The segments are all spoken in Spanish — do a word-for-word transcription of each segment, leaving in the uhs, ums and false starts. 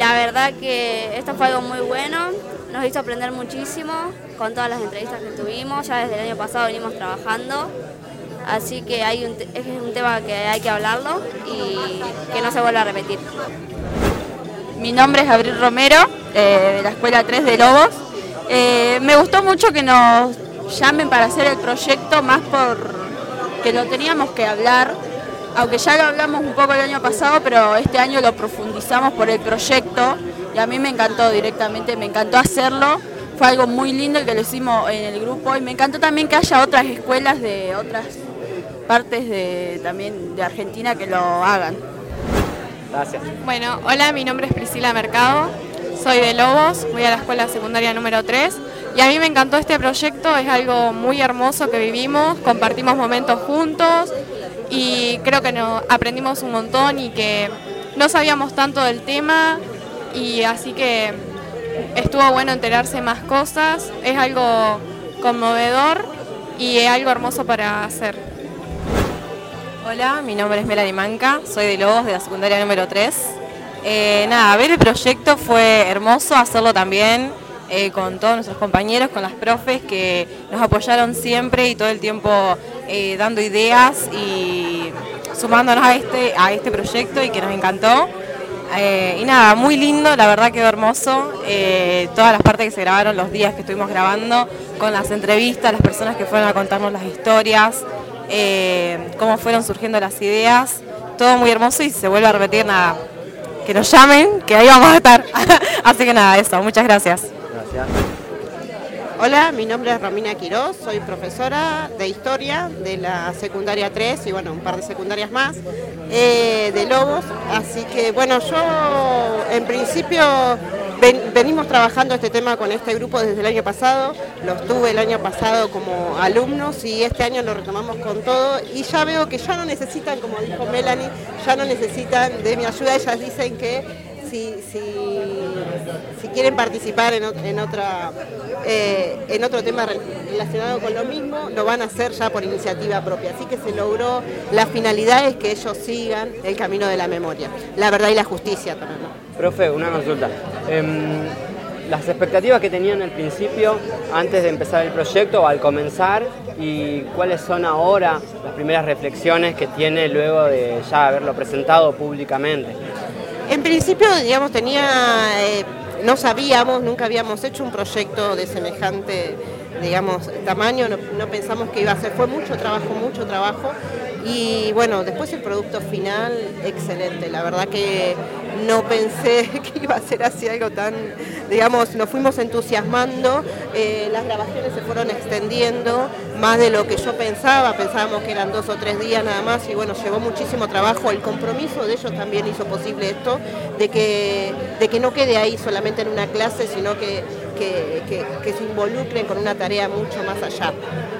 la verdad que esto fue algo muy bueno, nos hizo aprender muchísimo con todas las entrevistas que tuvimos, ya desde el año pasado venimos trabajando, así que hay un, es un tema que hay que hablarlo y que no se vuelva a repetir. Mi nombre es Abril Romero, eh, de la Escuela tres de Lobos. Eh, me gustó mucho que nos llamen para hacer el proyecto, más por que lo teníamos que hablar, aunque ya lo hablamos un poco el año pasado, pero este año lo profundizamos por el proyecto y a mí me encantó directamente, me encantó hacerlo, fue algo muy lindo el que lo hicimos en el grupo y me encantó también que haya otras escuelas de otras partes de, también de Argentina que lo hagan. Gracias. Bueno, hola, mi nombre es Priscila Mercado, soy de Lobos, voy a la escuela secundaria número tres y a mí me encantó este proyecto, es algo muy hermoso que vivimos, compartimos momentos juntos y creo que nos aprendimos un montón y que no sabíamos tanto del tema y así que estuvo bueno enterarse más cosas, es algo conmovedor y es algo hermoso para hacer. Hola, mi nombre es Melanie Manca, soy de Lobos, de la secundaria número tres. Eh, nada, ver el proyecto fue hermoso, hacerlo también eh, con todos nuestros compañeros, con las profes que nos apoyaron siempre y todo el tiempo eh, dando ideas y sumándonos a este, a este proyecto y que nos encantó. Eh, y nada, muy lindo, la verdad quedó hermoso, eh, todas las partes que se grabaron, los días que estuvimos grabando, con las entrevistas, las personas que fueron a contarnos las historias. Eh, cómo fueron surgiendo las ideas, todo muy hermoso y se vuelve a repetir, nada, que nos llamen, que ahí vamos a estar. Así que nada, eso, muchas gracias. Gracias. Hola, mi nombre es Romina Quiroz, soy profesora de Historia de la secundaria tres y bueno, un par de secundarias más, eh, de Lobos, así que bueno, yo en principio ven, venimos trabajando este tema con este grupo desde el año pasado, los tuve el año pasado como alumnos y este año lo retomamos con todo y ya veo que ya no necesitan, como dijo Melanie, ya no necesitan de mi ayuda, ellas dicen que Si, si, si quieren participar en, en, otra, eh, en otro tema relacionado con lo mismo, lo van a hacer ya por iniciativa propia. Así que se logró, la finalidad es que ellos sigan el camino de la memoria, la verdad y la justicia también, ¿no? Profe, una consulta. Eh, las expectativas que tenían al principio, antes de empezar el proyecto o al comenzar, y cuáles son ahora las primeras reflexiones que tiene luego de ya haberlo presentado públicamente. En principio, digamos, tenía, eh, no sabíamos, nunca habíamos hecho un proyecto de semejante, digamos, tamaño, no, no pensamos que iba a ser, fue mucho trabajo, mucho trabajo, y bueno, después el producto final, excelente, la verdad que no pensé que iba a ser así algo tan, digamos, nos fuimos entusiasmando, eh, las grabaciones se fueron extendiendo más de lo que yo pensaba, pensábamos que eran dos o tres días nada más y bueno, llevó muchísimo trabajo, el compromiso de ellos también hizo posible esto, de que, de que no quede ahí solamente en una clase, sino que, que, que, que se involucren con una tarea mucho más allá.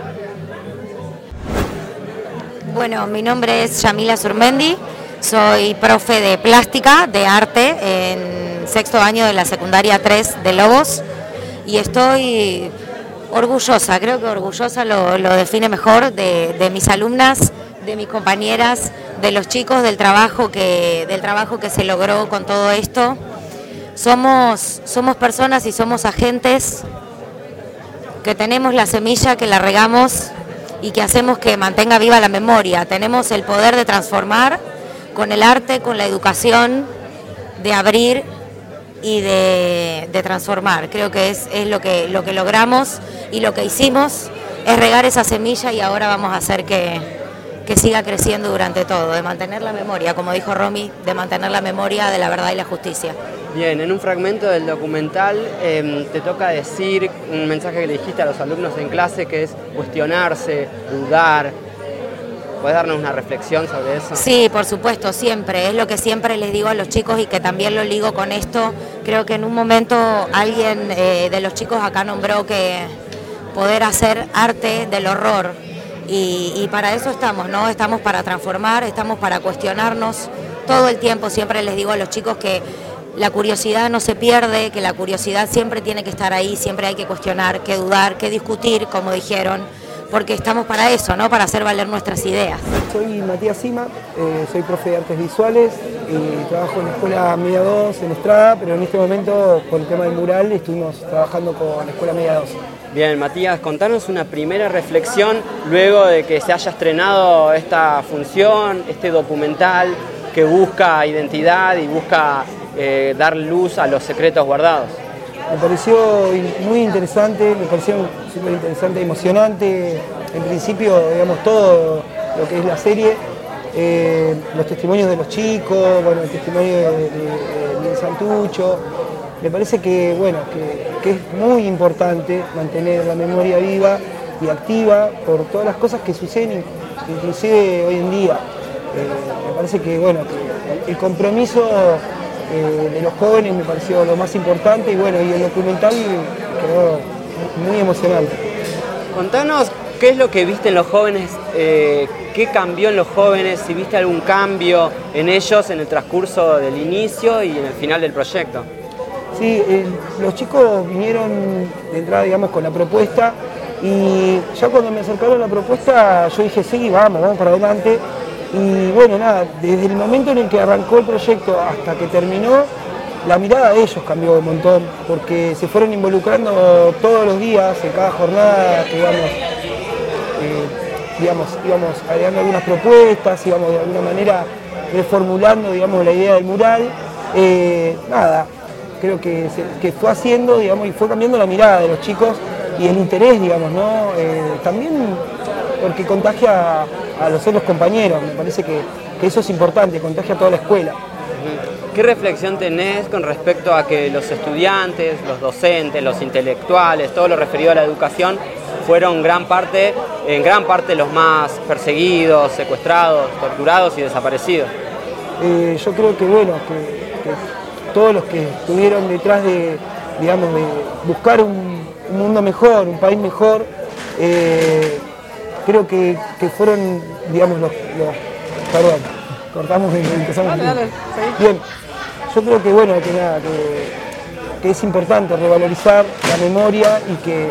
Bueno, mi nombre es Yamila Surmendi, soy profe de plástica, de arte, en sexto año de la secundaria tres de Lobos y estoy orgullosa, creo que orgullosa lo, lo define mejor, de, de mis alumnas, de mis compañeras, de los chicos, del trabajo que, del trabajo que se logró con todo esto. Somos, somos personas y somos agentes que tenemos la semilla, que la regamos y que hacemos que mantenga viva la memoria. Tenemos el poder de transformar con el arte, con la educación, de abrir y de, de transformar. Creo que es, es lo que, lo que logramos y lo que hicimos es regar esa semilla y ahora vamos a hacer que, que siga creciendo durante todo, de mantener la memoria, como dijo Romy, de mantener la memoria de la verdad y la justicia. Bien, en un fragmento del documental eh, te toca decir un mensaje que le dijiste a los alumnos en clase que es cuestionarse, dudar. ¿Puedes darnos una reflexión sobre eso? Sí, por supuesto, siempre. Es lo que siempre les digo a los chicos y que también lo ligo con esto. Creo que en un momento alguien eh, de los chicos acá nombró que poder hacer arte del horror. Y, y para eso estamos, ¿no? Estamos para transformar, estamos para cuestionarnos todo el tiempo. Siempre les digo a los chicos que la curiosidad no se pierde, que la curiosidad siempre tiene que estar ahí, siempre hay que cuestionar, que dudar, que discutir, como dijeron, porque estamos para eso, ¿no? Para hacer valer nuestras ideas. Soy Matías Sima, eh, soy profe de artes visuales y trabajo en la escuela media dos en Estrada, pero en este momento por el tema del mural estuvimos trabajando con la escuela media dos. Bien, Matías, contanos una primera reflexión luego de que se haya estrenado esta función, este documental que busca identidad y busca eh, dar luz a los secretos guardados. Me pareció muy interesante, me pareció súper interesante, emocionante, en principio, digamos, todo lo que es la serie, eh, los testimonios de los chicos, bueno, el testimonio de, de, de Santucho. Me parece que, bueno, que, que es muy importante mantener la memoria viva y activa por todas las cosas que suceden, inclusive hoy en día. Eh, me parece que, bueno, que el compromiso eh, de los jóvenes me pareció lo más importante y, bueno, y el documental quedó muy emocionante. Contanos qué es lo que viste en los jóvenes, eh, qué cambió en los jóvenes, si viste algún cambio en ellos en el transcurso del inicio y en el final del proyecto. Sí, eh, los chicos vinieron de entrada, digamos, con la propuesta y ya cuando me acercaron la propuesta yo dije, sí, vamos, vamos para adelante. Y bueno, nada, desde el momento en el que arrancó el proyecto hasta que terminó, la mirada de ellos cambió un montón, porque se fueron involucrando todos los días, en cada jornada, que íbamos, eh, digamos, íbamos agregando algunas propuestas, íbamos de alguna manera reformulando, digamos, la idea del mural. Eh, nada, creo que, se, que fue haciendo, digamos, y fue cambiando la mirada de los chicos y el interés, digamos, ¿no? Eh, también porque contagia a los otros compañeros, me parece que, que eso es importante, contagia a toda la escuela. ¿Qué reflexión tenés con respecto a que los estudiantes, los docentes, los intelectuales, todo lo referido a la educación, fueron gran parte, en gran parte los más perseguidos, secuestrados, torturados y desaparecidos? Eh, yo creo que, bueno, que, que todos los que estuvieron detrás de, digamos, de buscar un, un mundo mejor, un país mejor, eh, creo que, que fueron, digamos, los, los... Perdón, cortamos y empezamos. Dale, dale, bien, yo creo que, bueno, que nada, que, que es importante revalorizar la memoria y que...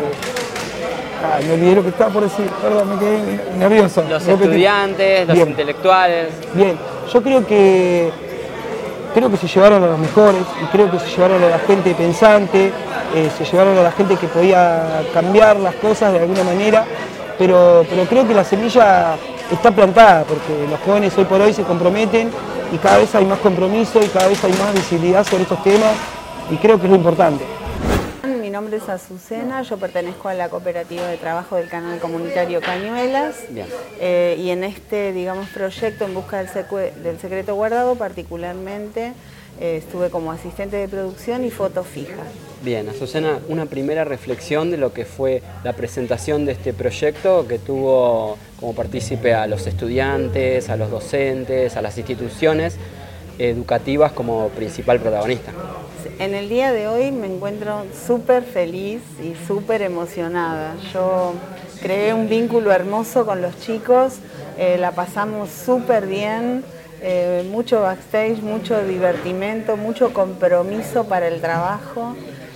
Ah, me olvidé lo que estaba por decir, perdón, me quedé nervioso. Los estudiantes, los bien. intelectuales. Bien, yo creo que creo que se llevaron a los mejores y creo que se llevaron a la gente pensante, eh, se llevaron a la gente que podía cambiar las cosas de alguna manera, pero, pero creo que la semilla está plantada porque los jóvenes hoy por hoy se comprometen y cada vez hay más compromiso y cada vez hay más visibilidad sobre estos temas y creo que es lo importante. Mi nombre es Azucena, yo pertenezco a la cooperativa de trabajo del canal comunitario Cañuelas. Eh, y en este, digamos, proyecto en busca del, del secreto guardado, particularmente eh, estuve como asistente de producción y foto fija. Bien, Azucena, una primera reflexión de lo que fue la presentación de este proyecto que tuvo como partícipe a los estudiantes, a los docentes, a las instituciones educativas como principal protagonista. En el día de hoy me encuentro súper feliz y súper emocionada. Yo creé un vínculo hermoso con los chicos, eh, la pasamos súper bien, eh, mucho backstage, mucho divertimento, mucho compromiso para el trabajo.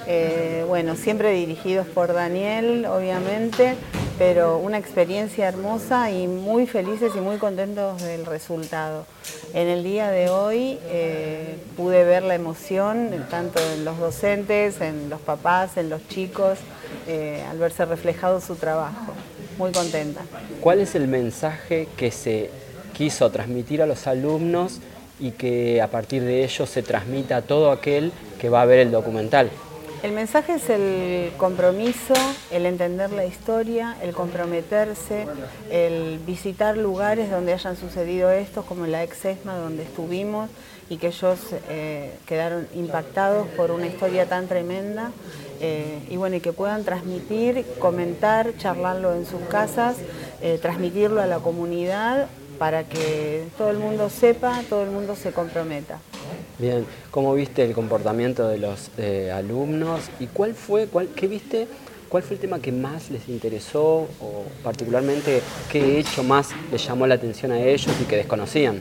Eh, bueno, siempre dirigidos por Daniel, obviamente, pero una experiencia hermosa y muy felices y muy contentos del resultado. En el día de hoy eh, pude ver la emoción, tanto en los docentes, en los papás, en los chicos, eh, al verse reflejado su trabajo. Muy contenta. ¿Cuál es el mensaje que se quiso transmitir a los alumnos y que a partir de ello se transmita a todo aquel que va a ver el documental? El mensaje es el compromiso, el entender la historia, el comprometerse, el visitar lugares donde hayan sucedido estos, como la ex ESMA donde estuvimos y que ellos eh, quedaron impactados por una historia tan tremenda eh, y bueno, y que puedan transmitir, comentar, charlarlo en sus casas, eh, transmitirlo a la comunidad para que todo el mundo sepa, todo el mundo se comprometa. Bien, ¿cómo viste el comportamiento de los eh, alumnos y cuál fue, cuál, qué viste, cuál fue el tema que más les interesó o particularmente qué hecho más les llamó la atención a ellos y que desconocían?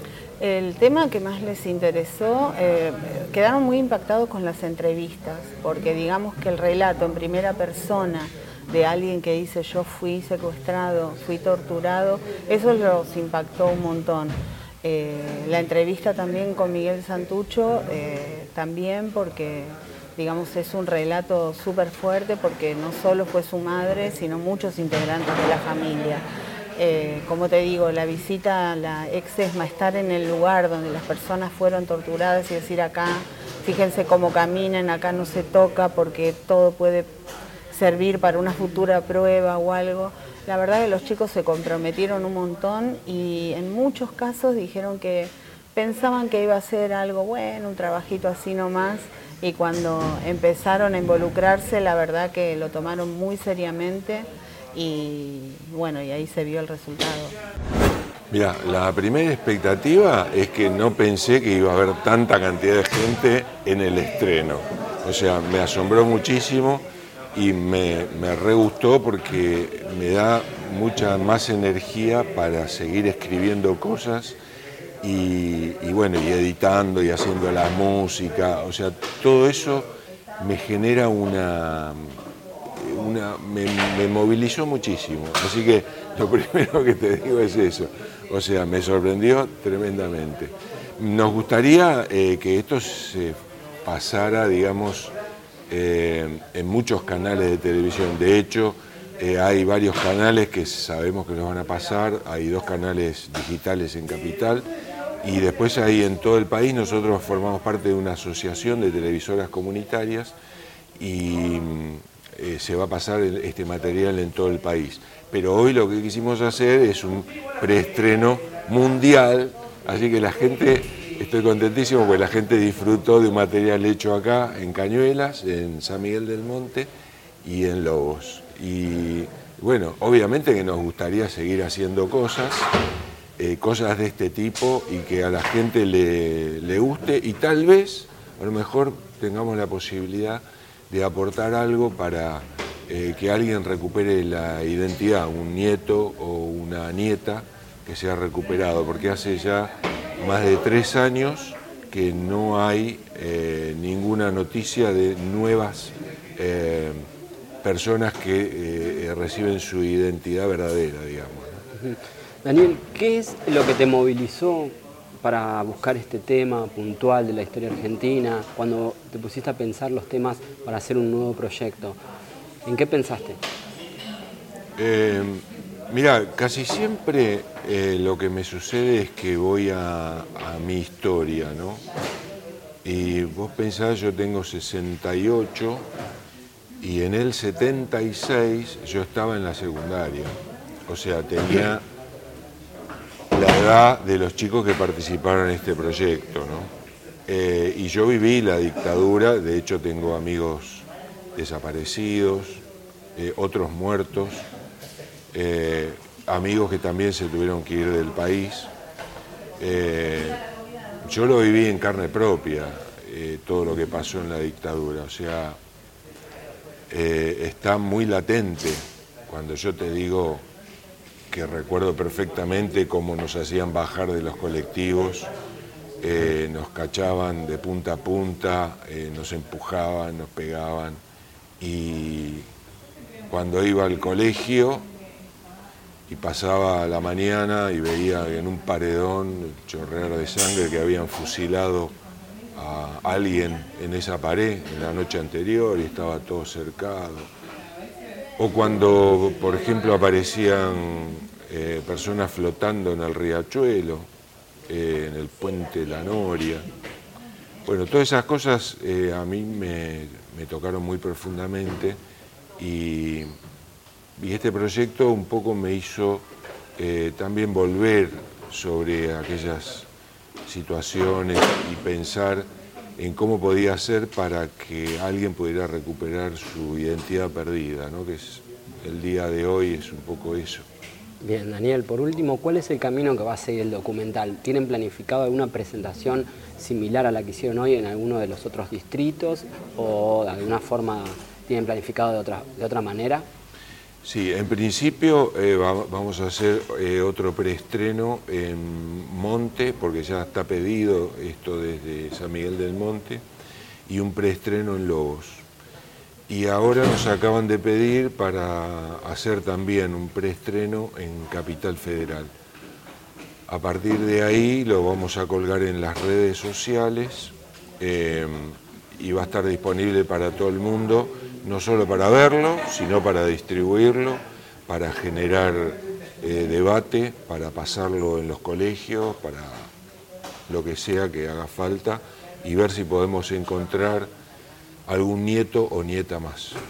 El tema que más les interesó, eh, quedaron muy impactados con las entrevistas, porque digamos que el relato en primera persona de alguien que dice yo fui secuestrado, fui torturado, eso los impactó un montón. Eh, la entrevista también con Miguel Santucho, eh, también porque digamos es un relato súper fuerte porque no solo fue su madre, sino muchos integrantes de la familia. Eh, como te digo, la visita a la ex ESMA, estar en el lugar donde las personas fueron torturadas y decir acá, fíjense cómo caminan, acá no se toca porque todo puede servir para una futura prueba o algo. La verdad que los chicos se comprometieron un montón y en muchos casos dijeron que pensaban que iba a ser algo bueno, un trabajito así nomás, y cuando empezaron a involucrarse, la verdad que lo tomaron muy seriamente. Y bueno, y ahí se vio el resultado. Mira, la primera expectativa es que no pensé que iba a haber tanta cantidad de gente en el estreno. O sea, me asombró muchísimo y me, me re gustó porque me da mucha más energía para seguir escribiendo cosas y, y bueno, y editando y haciendo la música. O sea, todo eso me genera una... Una, me, me movilizó muchísimo, así que lo primero que te digo es eso, o sea, me sorprendió tremendamente. Nos gustaría eh, que esto se pasara, digamos, eh, en muchos canales de televisión. De hecho, eh, hay varios canales que sabemos que los van a pasar, hay dos canales digitales en Capital, y después hay en todo el país. Nosotros formamos parte de una asociación de televisoras comunitarias y Eh, se va a pasar este material en todo el país. Pero hoy lo que quisimos hacer es un preestreno mundial, así que la gente, estoy contentísimo porque la gente disfrutó de un material hecho acá en Cañuelas, en San Miguel del Monte y en Lobos. Y bueno, obviamente que nos gustaría seguir haciendo cosas, eh, cosas de este tipo y que a la gente le, le guste y tal vez, a lo mejor tengamos la posibilidad de aportar algo para eh, que alguien recupere la identidad, un nieto o una nieta que se ha recuperado, porque hace ya más de tres años que no hay eh, ninguna noticia de nuevas eh, personas que eh, reciben su identidad verdadera, digamos, ¿no? Daniel, ¿qué es lo que te movilizó para buscar este tema puntual de la historia argentina, cuando te pusiste a pensar los temas para hacer un nuevo proyecto? ¿En qué pensaste? Eh, mira, casi siempre eh, lo que me sucede es que voy a, a mi historia, ¿no? Y vos pensás, yo tengo sesenta y ocho y en el setenta y seis yo estaba en la secundaria, o sea, tenía la edad de los chicos que participaron en este proyecto, ¿no? Eh, y yo viví la dictadura, de hecho tengo amigos desaparecidos, eh, otros muertos, eh, amigos que también se tuvieron que ir del país. Eh, yo lo viví en carne propia, eh, todo lo que pasó en la dictadura, o sea, eh, está muy latente cuando yo te digo que recuerdo perfectamente cómo nos hacían bajar de los colectivos, eh, nos cachaban de punta a punta, eh, nos empujaban, nos pegaban, y cuando iba al colegio y pasaba la mañana y veía en un paredón chorrear de sangre que habían fusilado a alguien en esa pared en la noche anterior y estaba todo cercado. O cuando, por ejemplo, aparecían eh, personas flotando en el riachuelo, eh, en el puente de la Noria. Bueno, todas esas cosas eh, a mí me, me tocaron muy profundamente y, y este proyecto un poco me hizo eh, también volver sobre aquellas situaciones y pensar en cómo podía ser para que alguien pudiera recuperar su identidad perdida, ¿no? Que es el día de hoy, es un poco eso. Bien, Daniel, por último, ¿cuál es el camino que va a seguir el documental? ¿Tienen planificado alguna presentación similar a la que hicieron hoy en alguno de los otros distritos o de alguna forma tienen planificado de otra, de otra manera? Sí, en principio eh, va, vamos a hacer eh, otro preestreno en Monte, porque ya está pedido esto desde San Miguel del Monte, y un preestreno en Lobos. y ahora nos acaban de pedir para hacer también un preestreno en Capital Federal. A partir de ahí lo vamos a colgar en las redes sociales eh, y va a estar disponible para todo el mundo, no solo para verlo, sino para distribuirlo, para generar eh, debate, para pasarlo en los colegios, para lo que sea que haga falta y ver si podemos encontrar algún nieto o nieta más.